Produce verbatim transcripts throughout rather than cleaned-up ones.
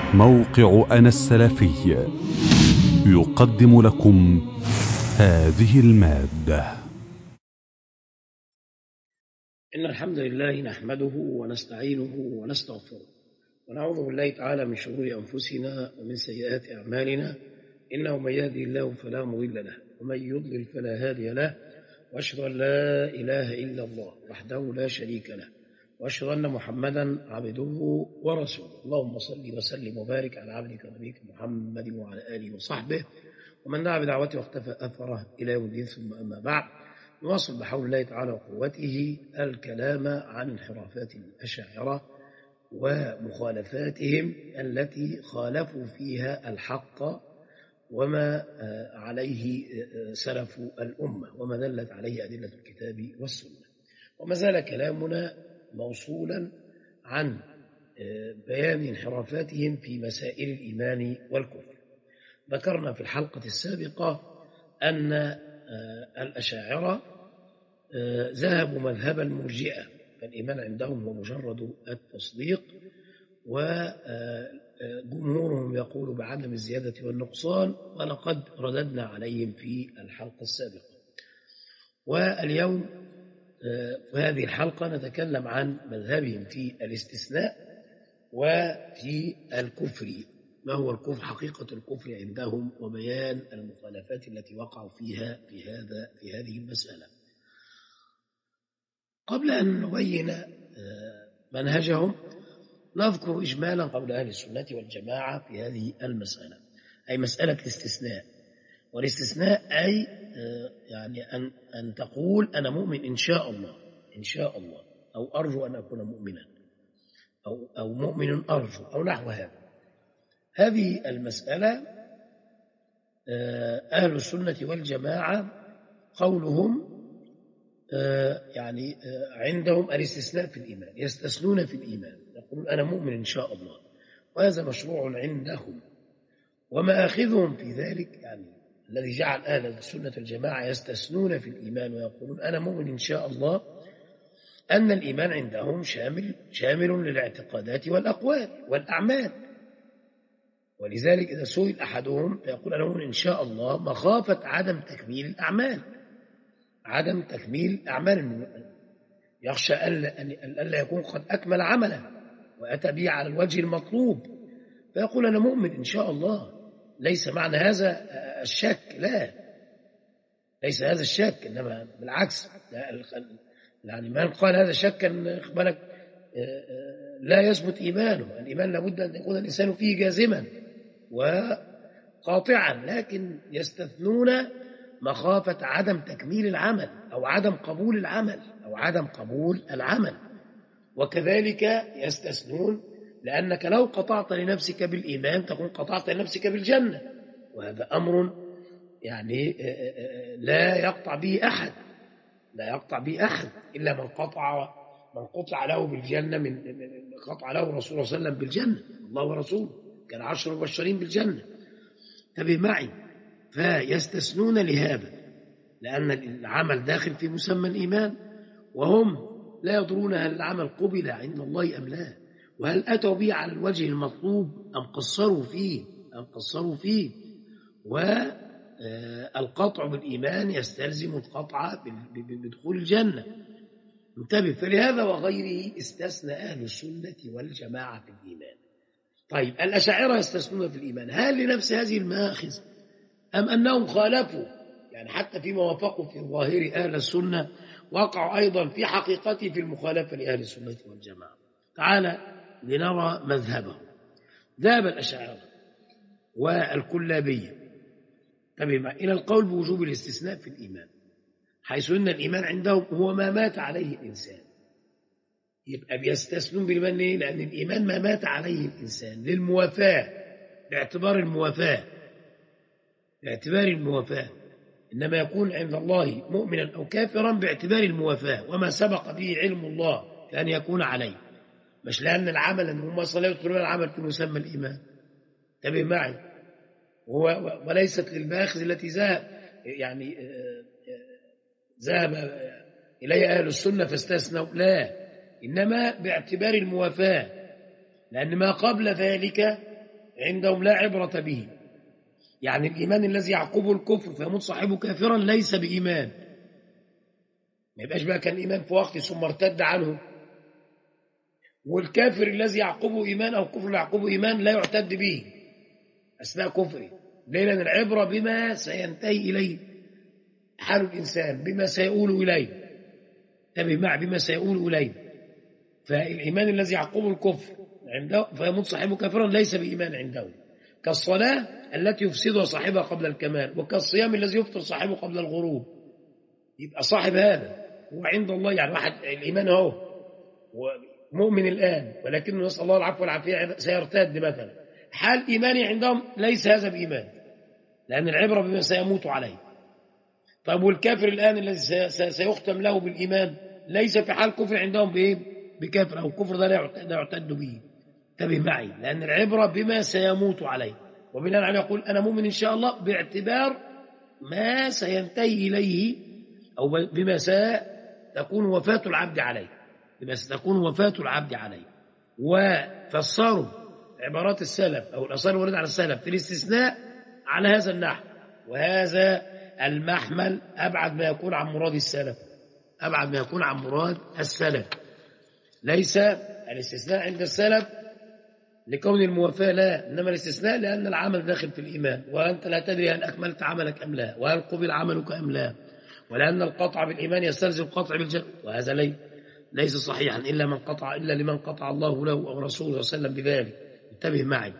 موقع أنا السلفي يقدم لكم هذه المادة. إن الحمد لله نحمده ونستعينه ونستغفره ونعوذ بالله تعالى من شرور أنفسنا ومن سيئات أعمالنا، إنه من يهدي الله فلا مضل له ومن يضلل فلا هادي له، وأشهد أن لا إله إلا الله وحده لا شريك له، وأشهد أن محمدا عبده ورسوله. اللهم صل وسلم وبارك على عبدك ونبيك محمد وعلى آله وصحبه ومن دعا بدعوته واختفى أثره إلى يوم الدين. ثم أما بعد، نواصل بحول الله تعالى وقوته الكلام عن انحرافات الأشاعرة ومخالفاتهم التي خالفوا فيها الحق وما عليه سلف الأمة وما دلت عليه أدلة الكتاب والسنة. وما زال كلامنا موصولا عن بيان انحرافاتهم في مسائل الإيمان والكفر. ذكرنا في الحلقة السابقة أن الأشاعرة ذهبوا مذهب المرجئة، فالإيمان عندهم هو مجرد التصديق، وجمهورهم يقول بعدم الزيادة والنقصان، ولقد رددنا عليهم في الحلقة السابقة. واليوم في هذه الحلقة نتكلم عن مذهبهم في الاستثناء وفي الكفر، ما هو الكفر، حقيقة الكفر عندهم، وبيان المخالفات التي وقعوا فيها في هذا في هذه المسألة. قبل أن نبين منهجهم نذكر إجمالا قول أهل السنة والجماعة في هذه المسألة، أي مسألة الاستثناء. والاستثناء أي يعني أن أن تقول أنا مؤمن إن شاء الله، إن شاء الله، أو أرجو أن أكون مؤمنا، أو أو مؤمن أرجو، أو نحو هذا. هذه المسألة أهل السنة والجماعة قولهم يعني عندهم الاستثناء في الإيمان، يستثنون في الإيمان، يقولون أنا مؤمن إن شاء الله، وهذا مشروع عندهم. وما أخذهم في ذلك، يعني الذي جعل أهل السنة والجماعة يستثنون في الإيمان ويقولون أنا مؤمن إن شاء الله، أن الإيمان عندهم شامل شامل للاعتقادات والأقوال والأعمال. ولذلك إذا سئل أحدهم يقول أنا مؤمن إن شاء الله، مخافة عدم تكميل الأعمال، عدم تكميل الأعمال، يخشى ألا يكون قد أكمل عمله وأتى به على الوجه المطلوب، فيقول أنا مؤمن إن شاء الله. ليس معنى هذا الشك، لا، ليس هذا الشك، إنما بالعكس، يعني من قال هذا شكا إخبارك لا يثبت إيمانه. الإيمان لابد أن يكون الإنسان فيه جازما وقاطعا، لكن يستثنون مخافة عدم تكميل العمل أو عدم قبول العمل أو عدم قبول العمل. وكذلك يستثنون لأنك لو قطعت لنفسك بالإيمان تكون قطعت لنفسك بالجنة، وهذا أمر يعني لا يقطع به أحد، لا يقطع به أحد إلا من قطع من قطع له بالجنة، من قطع له رسول الله صلى الله عليه وسلم بالجنة، الله ورسوله كان عشر مبشرين بالجنة. تبي معي، فيستثنون لهذا لأن العمل داخل في مسمى الإيمان، وهم لا يدرون هل العمل قبل عند الله أم لا، وهل أتوا به على الوجه المطلوب أم قصروا فيه أم قصروا فيه. والقطع بالإيمان يستلزم القطع بدخول الجنة. انتبه، فلهذا وغيره استثنى أهل السنة والجماعة في الإيمان. طيب الأشاعرة يستثنون في الإيمان، هل لنفس هذه المآخذ أم أنهم خالفوا؟ يعني حتى فيما وافقوا في ظاهر أهل السنة وقعوا أيضا في حقيقته في المخالفة لأهل السنة والجماعة. تعالى لنرى مذهبهم. ذهب الأشاعرة والكلابية تمام إلى القول بوجوب الاستثناء في الإيمان، حيث أن الإيمان عندهم هو ما مات عليه الإنسان. يبقى بيستثنون بالإيمان ليه؟ لأن الإيمان ما مات عليه الإنسان للموافاة، باعتبار الموافاة باعتبار الموافاة إنما يكون عند الله مؤمنا أو كافرا باعتبار الموافاة وما سبق به علم الله كأن يكون عليه، مش لأن العمل أن هم صلى يدخلون العمل في مسمى الإيمان. تبه معي، وليست للمآخذ التي ذهب يعني ذهب إليها أهل السنة فاستثنوا، لا، إنما باعتبار الموافاة، لأن ما قبل ذلك عندهم لا عبرة به. يعني الإيمان الذي يعقبه الكفر فيموت صاحبه كافرا ليس بإيمان، ما يبقاش بقى كان إيمان في وقت ثم ارتد عنه. والكافر الذي يعقبه إيمان أو الكفر اللي يعقبه إيمان لا يعتد به أثناء كفره. ليه؟ لأن العبرة بما سينتهي إليه حال الإنسان، بما سيقول إليه، انتبه مع بما سيقول إليه. فالإيمان الذي يعقبه الكفر عنده فيموت صاحبه كافرا ليس بإيمان عنده، كالصلاة التي يفسدها صاحبها قبل الكمال، وكالصيام الذي يفطر صاحبه قبل الغروب. يبقى صاحب هذا هو عند الله يعني واحد الإيمان هو مؤمن الآن ولكنه نسأل الله العفو والعافية سيرتد مثلا، حال إيماني عندهم ليس هذا بإيمان، لأن العبرة بما سيموت عليه. طيب والكافر الآن الذي سيختم له بالإيمان ليس في حال كفر عندهم بإيه؟ بكافر، أو الكفر ده لا يعتد به. انتبه معي، لأن العبرة بما سيموت عليه، وبناء عليه يقول أنا مؤمن إن شاء الله باعتبار ما سينتهي إليه أو بما ستكون وفاة العبد عليه، بما ستكون وفاة العبد عليه. وفسروا عبارات السلف أو الأصال الواردة على السلف في الاستثناء على هذا النحو، وهذا المحمل أبعد ما يكون عن مراد السلف، أبعد ما يكون عن مراد السلف. ليس الاستثناء عند السلف لكون الموافاة، لا، إنما الاستثناء لأن العمل داخل في الإيمان، وأنت لا تدري هل أكملت عملك أم لا، وهل قبل عملك أم لا، ولأن القطع بالإيمان يستلزم القطع بالجنة، وهذا لي ليس صحيحا إلا من قطع إلا لمن قطع الله له أو رسوله صلى الله عليه وسلم بذلك. انتبه معي.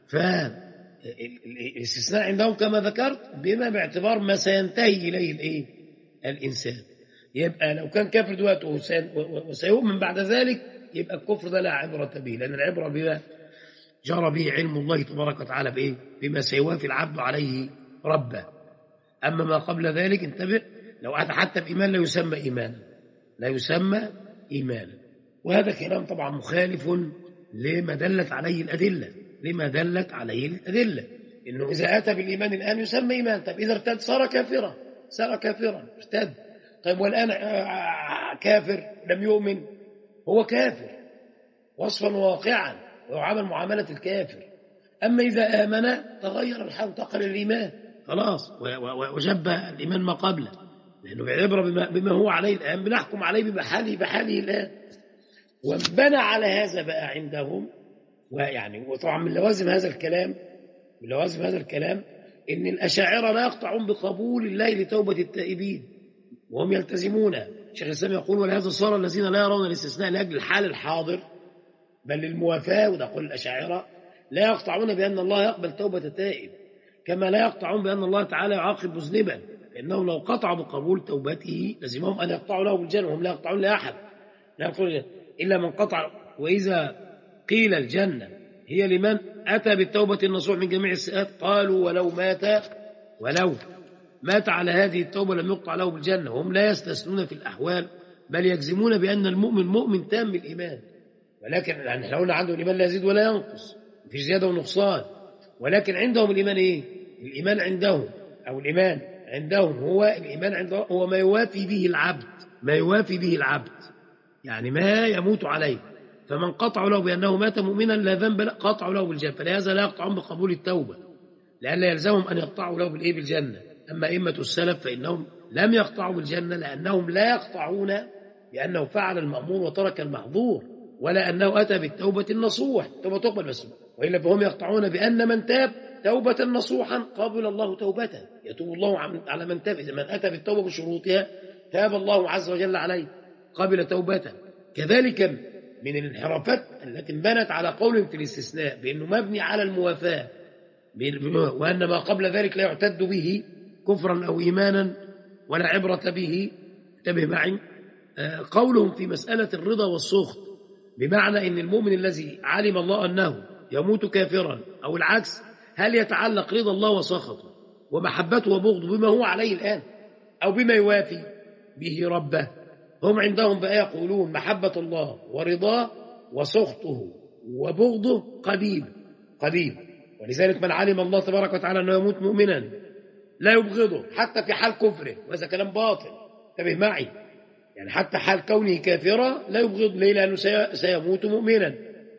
فالاستثناء عندهم كما ذكرت بما باعتبار ما سينتهي إليه الإيه؟ الإنسان. يبقى لو كان كافر دلوقتي وسيؤمن بعد ذلك يبقى الكفر ده لا عبرة به، لأن العبرة بما جرى به علم الله تبارك وتعالى بإيه؟ بما سيوافي العبد عليه ربه. أما ما قبل ذلك انتبه، لو أتى حتى بإيمان لا يسمى إيمانا، لا يسمى إيمانا. وهذا كلام طبعا مخالف لما دلت عليه الأدلة، لما دلت عليه الأدلة إنه إذا أتى بالإيمان الآن يسمى إيمان. طيب إذا ارتد صار كافرا، صار كافرا ارتد. طيب والآن كافر لم يؤمن، هو كافر وصفا واقعا ويعامل معاملة الكافر. أما إذا آمن تغير الحال انتقل الإيمان خلاص، وجب الإيمان ما قبله، لأنه بعبرة بما, بما هو عليه الآن بنحكم عليه بحاله بحاله الآن. وانبنى على هذا بقى عندهم، ويعني وطبعا من لوازم هذا الكلام من لوازم هذا الكلام إن الأشاعرة لا يقطعون بقبول الله لتوبة التائبين وهم يلتزمون. شيخ الإسلام يقول ولهذا صار الذين لا يرون الاستثناء لأجل الحال الحاضر بل للموافاة، وده قول الأشاعرة، لا يقطعون بأن الله يقبل توبة التائب، كما لا يقطعون بأن الله تعالى يعاقب مذنبا، لأنهم لو قطعوا بقبول توبته لزمهم أن يقطعوا له بالجنة، وهم لا يقطعون لأحد، لا يقطعون إلا من قطع. وإذا قيل الجنة هي لمن أتى بالتوبة النصوح من جميع السيئات قالوا ولو مات ولو مات على هذه التوبة لم يقطع له بالجنة. وهم لا يستثنون في الأحوال بل يجزمون بأن المؤمن مؤمن تام بالإيمان، ولكن احنا قلنا عنده الإيمان لا يزيد ولا ينقص، مفيش زيادة ونقصان، ولكن عندهم الإيمان إيه؟ الإيمان عندهم أو الإيمان عندهم هو الإيمان عندهم هو ما يوافي به العبد، ما يوافي به العبد يعني ما يموت عليه. فمن قطعوا له بأنه مات مؤمنا لا ذنب قطعوا له بالجنة، فلهذا لا يقطعون بقبول التوبة لأن يلزمهم أن يقطعوا له بالإيه؟ بالجنة. أما أئمة السلف فإنهم لم يقطعوا بالجنة لأنهم لا يقطعون بأنه فعل المأمور وترك المحظور، ولا أنه أتى بالتوبة النصوح توبة تقبل بس، وإلا فهم يقطعون بأن من تاب توبة نصوحا قبل الله توبته، يتوب الله على من تاب. إذا من أتى بالتوبة بشروطها تاب الله عز وجل عليه قبل توبته. كذلك من الانحرافات التي انبنت على قول في الاستثناء بأنه مبني على الموافاة، وأن ما قبل ذلك لا يعتد به كفرا أو إيمانا ولا عبرة به. انتبه معي، قولهم في مسألة الرضا والسخط بمعنى أن المؤمن الذي علم الله أنه يموت كافرا أو العكس، هل يتعلق رضا الله وسخطه ومحبته وبغضه بما هو عليه الآن أو بما يوافي به ربه؟ هم عندهم بقى يقولون محبة الله ورضاه وسخطه وبغضه قديم قديم، ولذلك من علم الله تبارك وتعالى أنه يموت مؤمنا لا يبغضه حتى في حال كفره، وهذا كلام باطل. انتبه معي، يعني حتى حال كونه كافرا لا يبغض ليه؟ لأنه سيموت مؤمنا.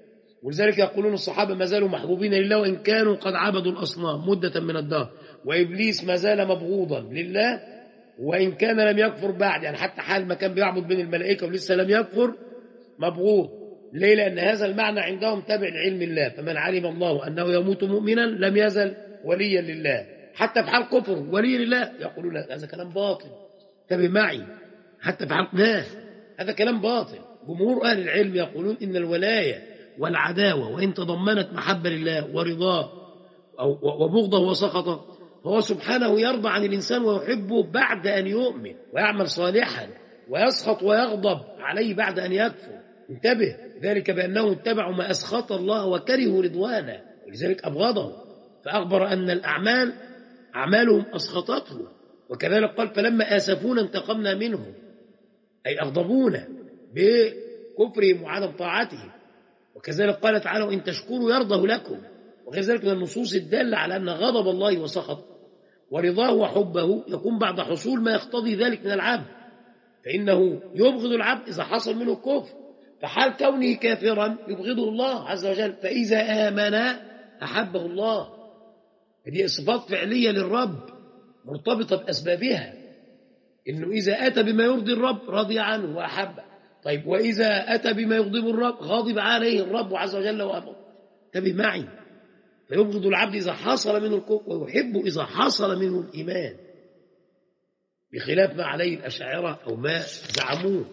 ولذلك يقولون الصحابة ما زالوا محبوبين لله وإن كانوا قد عبدوا الأصنام مدة من الدهر، وإبليس ما زال مبغوضا لله وإن كان لم يكفر بعد، يعني حتى حال ما كان بيعبد بين الملائكة ولسه لم يكفر مبغوض. ليه؟ لأن هذا المعنى عندهم تابع لعلم الله، فمن علم الله أنه يموت مؤمنا لم يزل وليا لله، حتى في حال كفر ولي لله. يقولون هذا كلام باطل، انتبه معي، حتى في حال لا، هذا كلام باطل. جمهور أهل العلم يقولون إن الولاية والعداوة وإن تضمنت محبة لله ورضاه أو وبغضه وسخطه، فهو سبحانه يرضى عن الإنسان ويحبه بعد أن يؤمن ويعمل صالحا، ويسخط ويغضب عليه بعد أن يكفر. انتبه، ذلك بأنهم اتبعوا ما أسخط الله وكرهوا رضوانه، ولذلك أبغضه، فأخبر أن الأعمال أعمالهم أسخطته. وكذلك قال فلما آسفونا انتقمنا منهم، أي أغضبونا بكفرهم وعدم طاعتهم. وكذلك قال تعالى وإن تشكروا يرضه لكم، وغير ذلك من النصوص الدالة على أن غضب الله وسخط ورضاه وحبه يكون بعد حصول ما يقتضي ذلك من العبد، فإنه يبغض العبد إذا حصل منه الكفر، فحال كونه كافرا يبغضه الله عز وجل، فإذا آمن أحبه الله. هذه صفات فعلية للرب مرتبطة بأسبابها، إنه إذا أتى بما يرضي الرب رضي عنه وأحبه. طيب وإذا أتى بما يغضب الرب غاضب عليه الرب عز وجل وأبغض. انتبه معي، فيبغض العبد إذا حصل منه الكفر ويحب إذا حصل منه الإيمان، بخلاف ما عليه الأشاعرة أو ما زعموه،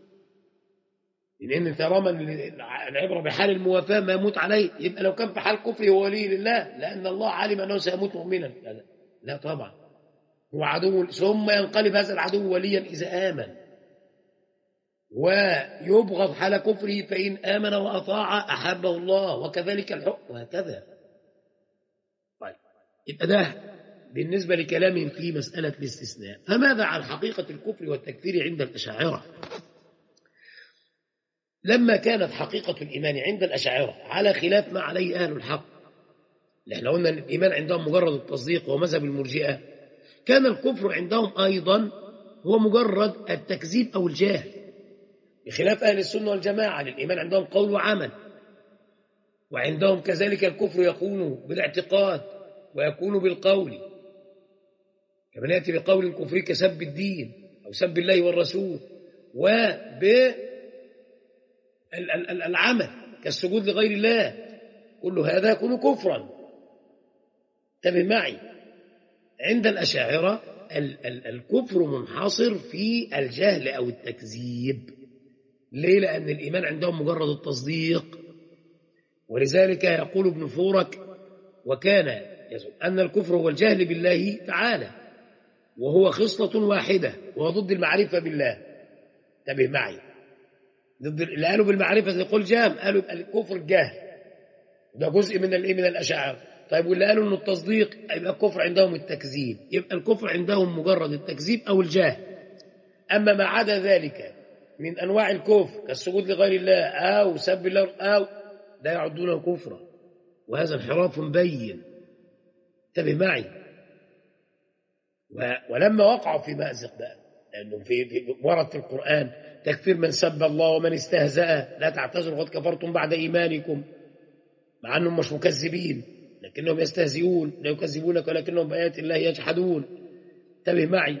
لأن طالما العبرة بحال الموافاة ما يموت عليه، يبقى لو كان في حال كفره هو ولي لله لأن الله علم أنه سيموت مؤمنا. لا, لا طبعا، هو عدو، ثم ينقلب هذا العدو وليا إذا آمن، ويبغض حال كفره فإن آمن وأطاع أحبه الله، وكذلك الحكم وهكذا. طيب، يبقى ده بالنسبة لكلامهم في مسألة الاستثناء. فماذا عن حقيقة الكفر والتكفير عند الأشاعرة؟ لما كانت حقيقة الإيمان عند الأشاعرة على خلاف ما عليه أهل الحق، لأن قلنا أن الإيمان عندهم مجرد التصديق ومذهب المرجئة، كان الكفر عندهم أيضا هو مجرد التكذيب أو الجهل، بخلاف أهل السنة والجماعة. للإيمان عندهم قول وعمل، وعندهم كذلك الكفر يكون بالاعتقاد ويكون بالقول، كما يأتي بقول كفري كسب الدين أو سب الله والرسول، وبالعمل كالسجود لغير الله، كل هذا يكون كفرا. انتبه معي، عند الأشاعرة الكفر منحصر في الجهل أو التكذيب. ليه؟ لأن الإيمان عندهم مجرد التصديق. ولذلك يقول ابن فورك وكان يزعم أن الكفر هو الجهل بالله تعالى، وهو خصلة واحدة وهو ضد المعرفة بالله. انتبه معي، ضد اللي قالوا بالمعرفة زي قول جام قالوا يبقى الكفر الجهل، ده جزء من الايه من الأشاعرة. طيب واللي قالوا انه التصديق يبقى الكفر عندهم التكذيب، يبقى الكفر عندهم مجرد التكذيب أو الجهل. أما ما عدا ذلك من أنواع الكفر كالسجود لغير الله أو سب الله أو لا يعدونه كفرا، وهذا انحراف بين. انتبه معي. ولما وقعوا في مأزق بقى، لأنه في, في ورد في القرآن تكفير من سب الله ومن استهزأ، لا تعتذروا قد كفرتم بعد إيمانكم، مع أنهم مش مكذبين لكنهم يستهزئون، لا يكذبونك ولكنهم بآيات الله يجحدون. انتبه معي.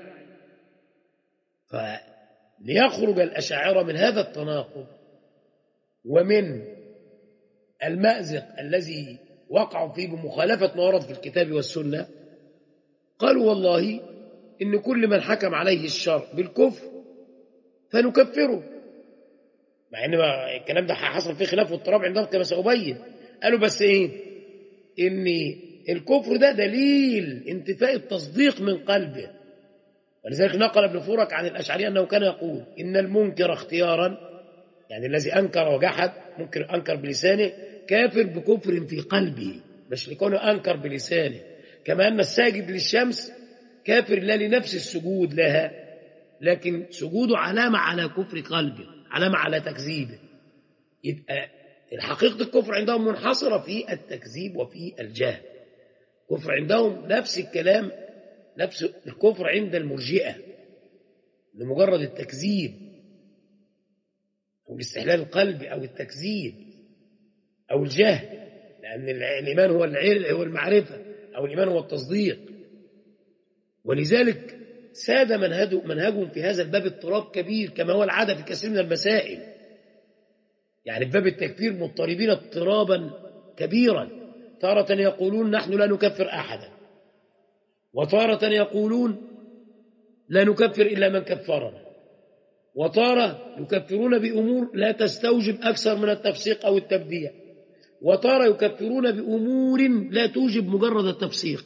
فليخرج الأشاعرة من هذا التناقض ومن المأزق الذي وقعوا فيه بمخالفة ما ورد في الكتاب والسنة، قالوا والله إن كل من حكم عليه الشرع بالكفر فنكفره، مع إن الكلام ده حصل فيه خلاف واضطراب عندهم كما سأبين. قالوا بس إيه؟ إن الكفر ده دليل انتفاء التصديق من قلبه. ولذلك نقل ابن فورك عن الأشعري أنه كان يقول إن المنكر اختيارا، يعني الذي أنكر وجحد منكر أنكر بلسانه كافر بكفر في قلبه، مش لكونه أنكر بلسانه. كما أن الساجد للشمس كافر لا لنفس السجود لها، لكن سجوده علامة على كفر قلبه، علامة على تكذيبه. يبقى الحقيقة الكفر عندهم منحصرة في التكذيب وفي الجهل. كفر عندهم نفس الكلام، نفس الكفر عند المرجئة لمجرد التكذيب أو الاستحلال القلبي أو التكذيب أو الجهل، لأن الإيمان هو العلم، هو المعرفة، أو الإيمان هو التصديق. ولذلك ساد منهجهم في هذا الباب اضطراب كبير، كما هو العادة في كثير من المسائل. يعني في باب التكفير مضطربين اضطرابا كبيرا، تارة يقولون نحن لا نكفر أحدا، وتارة يقولون لا نكفر إلا من كفرنا، وتارة يكفرون بأمور لا تستوجب أكثر من التفسيق أو التبديع، وتارة يكفرون بأمور لا توجب مجرد التفسيق،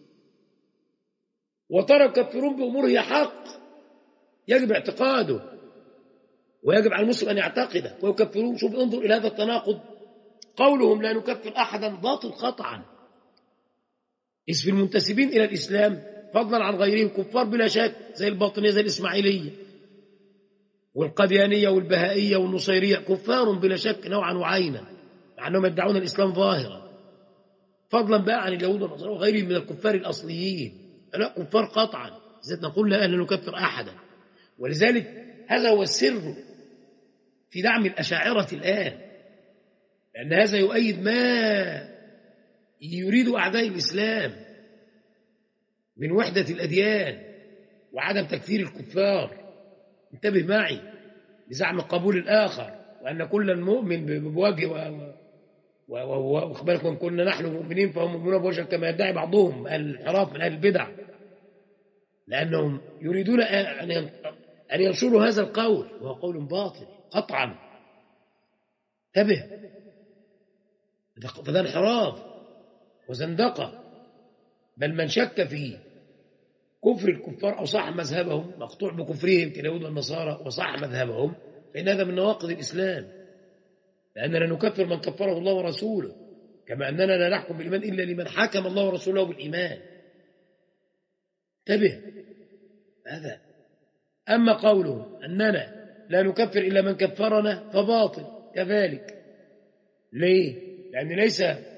وتارة يكفرون بأمور هي حق يجب اعتقاده ويجب على المسلم أن يعتقده، ويكفرون. شوف انظر إلى هذا التناقض، قولهم لا نكفر أحدا باطل قطعا، إذ في المنتسبين إلى الإسلام فضلا عن غيرهم كفار بلا شك، زي الباطنية زي الإسماعيلية والقديانية والبهائية والنصيرية، كفار بلا شك نوعا وعينا، مع أنهم يدعون الإسلام ظاهرا، فضلا بقى عن اليهود والنصارى وغيرهم من الكفار الأصليين. لا، كفار قطعا، زي نقول لا نكفر أحدا. ولذلك هذا هو السر في دعم الأشاعرة الآن، لأن هذا يؤيد ما يريد أعداء الإسلام من وحدة الأديان وعدم تكفير الكفار. انتبه معي، بزعم قبول الآخر، وأن كل مؤمن بوجه وأخبركم كنا نحن مؤمنين فهم مؤمنون بوجه، كما يدعي بعضهم من أهل الانحراف من أهل البدع، لأنهم يريدون أن ينشروا هذا القول، وهو قول باطل قطعا. انتبه، فده انحراف وزندقة. بل من شك في كفر الكفار أو صح مذهبهم مقطوع بكفرهم كاليهود والنصارى وصح مذهبهم، فإن هذا من نواقض الإسلام، لأننا نكفر من كفره الله ورسوله، كما أننا لا نحكم بالإيمان إلا لمن حكم الله ورسوله بالإيمان. انتبه هذا. أما قوله أننا لا نكفر إلا من كفرنا فباطل كذلك. ليه؟ لأن ليس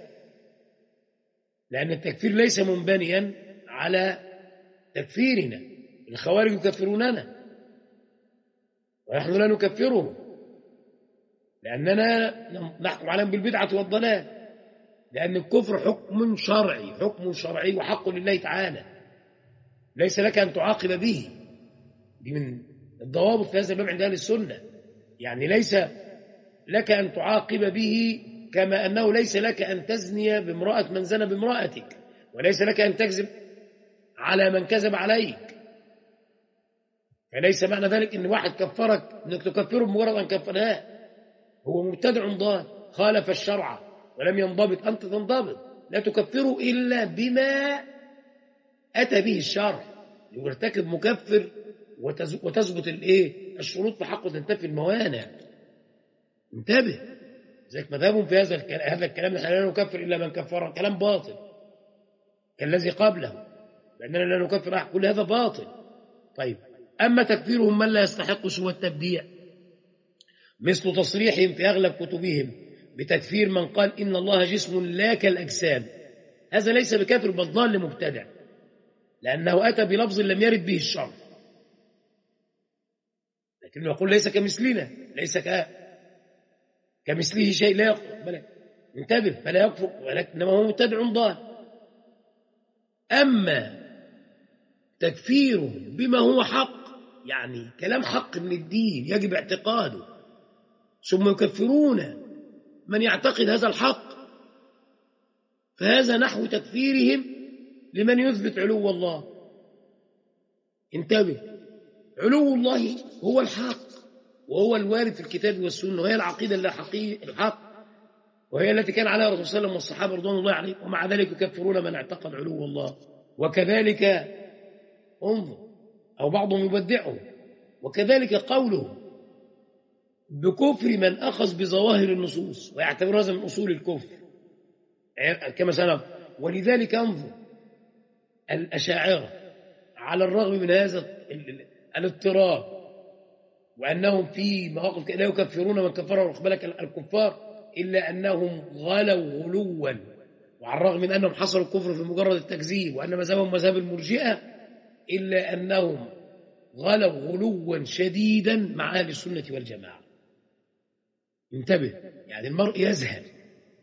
لأن التكفير ليس منبنيا على تكفيرنا. الخوارج يكفروننا ونحن لا نكفرهم، لأننا نحكم عليهم بالبدعة والضلال، لأن الكفر حكم شرعي، حكم شرعي وحق لله تعالى، ليس لك أن تعاقب به. دي من الضوابط في هذا الباب عند أهل السنة. يعني ليس لك أن تعاقب به، كما أنه ليس لك أن تزني بامرأة من زنى بامرأتك، وليس لك أن تكذب على من كذب عليك. فليس معنى ذلك أن واحد كفرك أنك تكفره بمجرد أن كفرها، هو مبتدع ضال خالف الشرع ولم ينضبط، أنت تنضبط، لا تكفره إلا بما أتى به الشرع، يرتكب مكفر وتثبت الايه الشروط في حقه تنتفي الموانع. انتبه، زيك مذهبهم في هذا الكلام، هذا الكلام نحن لا نكفر الا من كفر، كلام باطل كالذي قبله، لاننا لا نكفر احد، كل هذا باطل. طيب، اما تكفيرهم من لا يستحق سوى التبديع، مثل تصريحهم في اغلب كتبهم بتكفير من قال ان الله جسم لا كالاجسام، هذا ليس بكافر بل ضال مبتدع، لانه اتى بلفظ لم يرد به الشرع، لكنه يقول ليس كمثلنا، ليس ك... كمثله شيء، لا يقبل. انتبه، فلا يكفر، ولكنما هو مبتدع ضال. أما تكفيره بما هو حق، يعني كلام حق من الدين يجب اعتقاده، ثم يكفرون من يعتقد هذا الحق، فهذا نحو تكفيرهم لمن يثبت علو الله. انتبه، علو الله هو الحق، وهو الوارد في الكتاب والسنة، وهي العقيدة الحق، وهي التي كان عليها الرسول صلى الله عليه وسلم والصحابة رضوان الله عليهم، ومع ذلك يكفرون من اعتقد علو الله. وكذلك انظر، أو بعضهم يبدعه، وكذلك قوله بكفر من أخذ بظواهر النصوص ويعتبر هذا من أصول الكفر كما سنرى. ولذلك انظر الأشاعرة على الرغم من هذا الاضطراب، وأنهم في مواقف لا يكفرون من كفره بالك الكفار، إلا أنهم غلوا غلوا، وعلى الرغم من أنهم حصلوا الكفر في مجرد التكذيب وأن مذهبهم مذهب المرجئة، إلا أنهم غلوا غلوا شديدا مع أهل السنة والجماعة. انتبه، يعني المرء يزهل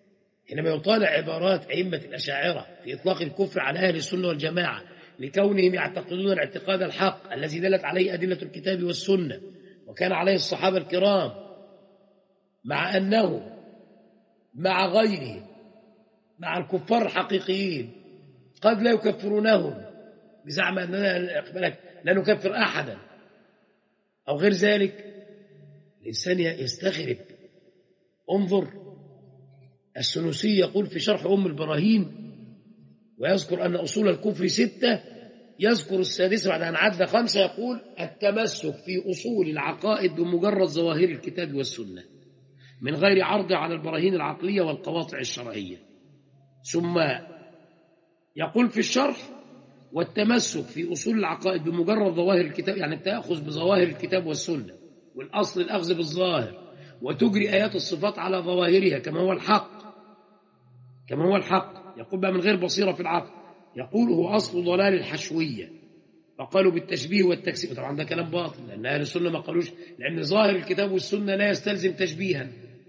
حينما يطالع عبارات أئمة الأشاعرة في إطلاق الكفر على أهل السنة والجماعة لكونهم يعتقدون الاعتقاد الحق الذي دلت عليه أدلة الكتاب والسنة وكان عليه الصحابة الكرام، مع أنه مع غيره مع الكفار الحقيقيين قد لا يكفرونهم بزعم أننا لا نكفر أحدا أو غير ذلك، الإنسان يستغرب. انظر، السنوسي يقول في شرح أم البراهين ويذكر أن أصول الكفر ستة، يذكر السادسة بعد أن عد خمسة، يقول التمسك في أصول العقائد بمجرد ظواهر الكتاب والسنة من غير عرض على البراهين العقلية والقواطع الشرعية. ثم يقول في الشرح والتمسك في أصول العقائد بمجرد ظواهر الكتاب، يعني تأخذ بظواهر الكتاب والسنة، والأصل الأخذ بالظاهر، وتجري آيات الصفات على ظواهرها كما هو الحق كما هو الحق يقول بقى من غير بصيرة في العقل، يقول هو أصل ضلال الحشوية، فقالوا بالتشبيه والتكسير. طبعا ده كلام باطل، لأن أهل السنة ما قالوش، لأن ظاهر الكتاب والسنة لا يستلزم تشبيها،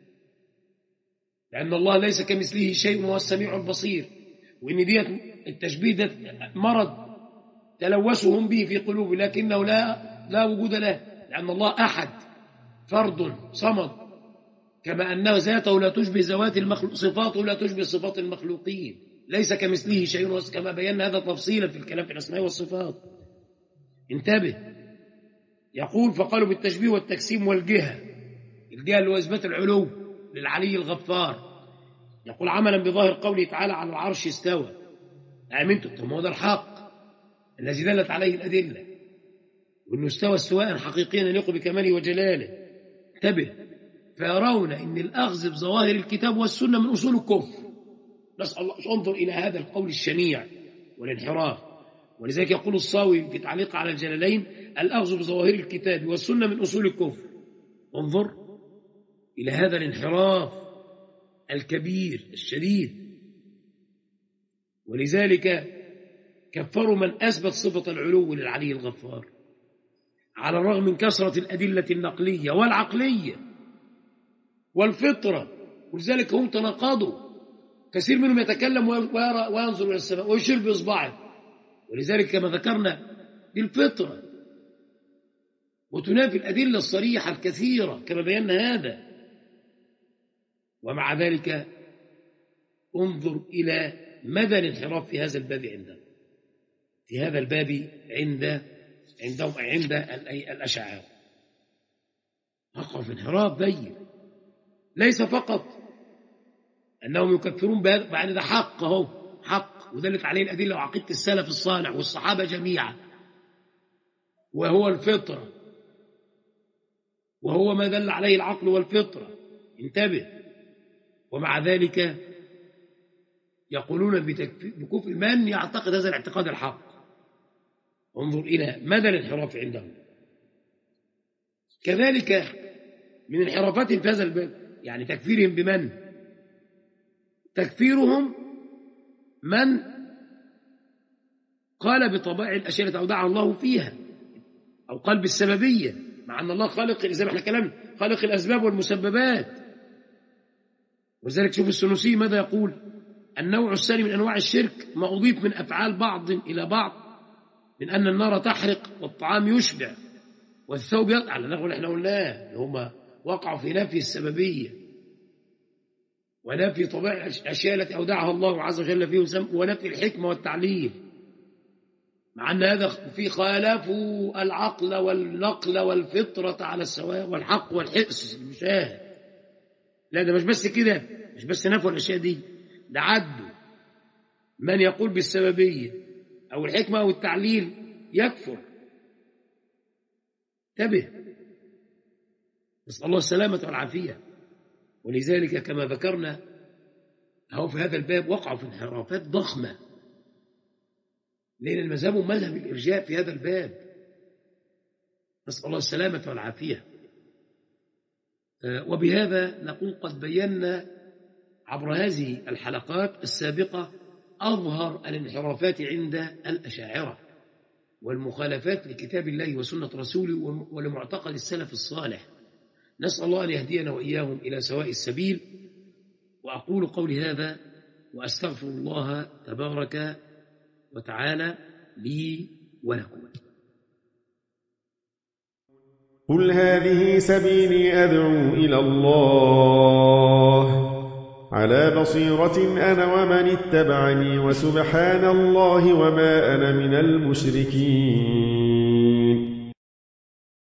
لأن الله ليس كمثله شيء وهو السميع البصير، وإن دي التشبيه ده مرض تلوثهم به في قلوب، لكنه لا لا وجود له، لأن الله أحد فرد صمد، كما أن ذاته لا تشبه ذوات المخلوق، صفاته لا تشبه صفات المخلوقين، ليس كمثله شيء، كما بينا هذا تفصيلا في الكلام في الأسماء والصفات. انتبه، يقول فقالوا بالتشبيه والتقسيم والجهة، الجهة اللي هو إثبات العلو للعلي الغفار، يقول عملا بظاهر قوله تعالى على العرش استوى، آمنتم؟ طب ما هو ده الحق الذي دلت عليه الأدلة، وأنه استوى استواء حقيقيا يليق بكماله وجلاله. انتبه، فيرون أن الأخذ بظواهر الكتاب والسنة من أصول الكفر. نسأل الله. انظر إلى هذا القول الشنيع والانحراف، ولذلك يقول الصاوي في تعليق على الجلالين الأخذ بظواهر الكتاب والسنة من أصول الكفر. انظر إلى هذا الانحراف الكبير الشديد، ولذلك كفروا من أثبت صفة العلو للعلي الغفار على الرغم من كثرة الأدلة النقلية والعقلية والفطرة، ولذلك هم تناقضوا، كثير منهم يتكلم ويرى وينظر إلى السماء ويشير بإصبعه، ولذلك كما ذكرنا بالفطرة، وتنافي الأدلة الصريحة الكثيرة كما بينا هذا. ومع ذلك انظر إلى مدى الانحراف في هذا الباب عندهم في هذا الباب عند عندهم عند الأشاعرة، وقعوا في انحراف بين، ليس فقط أنهم يكفرون بعد ده حق، اهو حق ودلت عليه الأدلة وعقيدة السلف الصالح والصحابة جميعا، وهو الفطرة، وهو ما دل عليه العقل والفطرة. انتبه، ومع ذلك يقولون بكفر من يعتقد هذا الاعتقاد الحق. انظر إلى مدى الانحراف عندهم. كذلك من انحرافتهم في هذا الباب يعني تكفيرهم بمن؟ تكفيرهم من قال بطبائع الأشياء التي أودعها الله فيها، أو قال بالسببية، مع أن الله خالق زي ما احنا كلامنا خالق الأسباب والمسببات. وذلك شوف السنوسي ماذا يقول: النوع الثاني من أنواع الشرك ما أضيف من أفعال بعض إلى بعض، من أن النار تحرق والطعام يشبع والثوب يطلع، على نحو اللي احنا قلناه، هم وقعوا في نفي السببية ونفي طبائع الأشياء التي أودعها الله عز وجل فيه، ونفي الحكمة والتعليل، مع أن هذا في خالفوا العقل والنقل والفطرة على السواء والحق والحس المشاهد. لا، ده مش بس كده، مش بس نفوا الأشياء دي، ده عدوا من يقول بالسببية أو الحكمة أو التعليل يكفر. انتبه، نسأل الله السلامة والعافية. ولذلك كما ذكرنا أهو في هذا الباب وقعوا في انحرافات ضخمة، لأن المذهب مذهب الإرجاء في هذا الباب، نسأل الله السلامة والعافية. وبهذا نقول قد بينا عبر هذه الحلقات السابقة أظهر الانحرافات عند الأشاعرة والمخالفات لكتاب الله وسنة رسوله ولمعتقد السلف الصالح. نسأل الله أن يهدينا وإياهم إلى سواء السبيل، وأقول قولي هذا وأستغفر الله تبارك وتعالى لي ولكم. قل هذه سبيلي أدعو إلى الله على بصيرة أنا ومن اتبعني وسبحان الله وما أنا من المشركين.